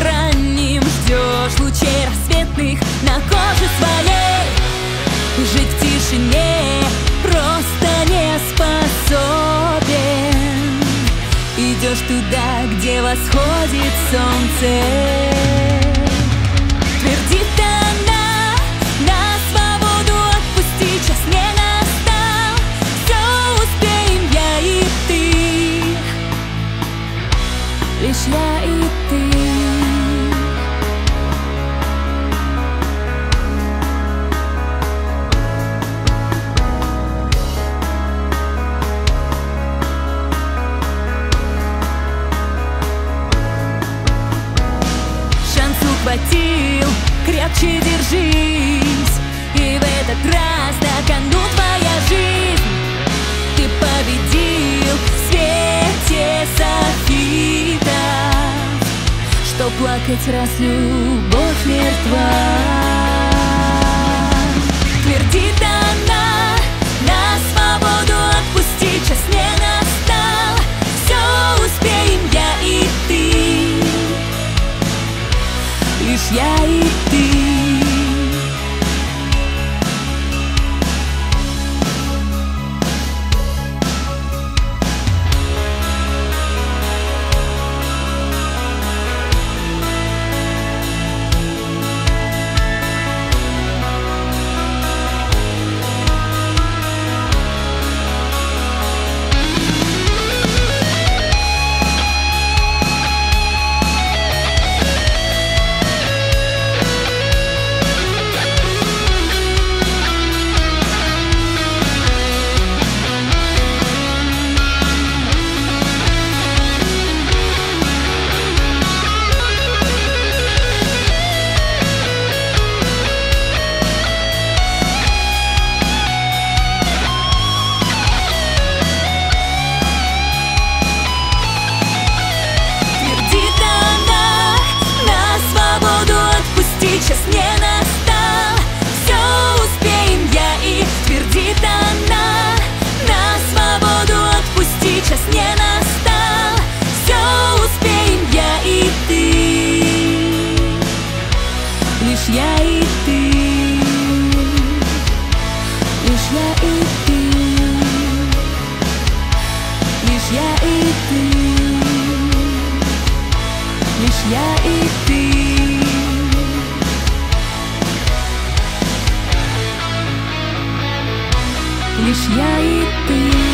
ранним ждешь лучей рассветных на коже своей. Жить в тишине просто не способен. Идешь туда, где восходит солнце. Твердит она, на свободу отпусти, час не настал. Все успеем я и ты, лишь я и ты. Ухватил, крепче держись, и в этот раз на кону твоя жизнь. Ты победил в свете софитов, что плакать, раз любовь мертва. Твердит она, на свободу отпусти, час не настал. Все успеем я и ты, лишь я и ты. Час не настал, все успеем я и. Твердит она, на свободу отпусти, час не настал. Все успеем я и ты, лишь я и ты, лишь я и ты, лишь я и ты, лишь я и ты. Лишь я и ты.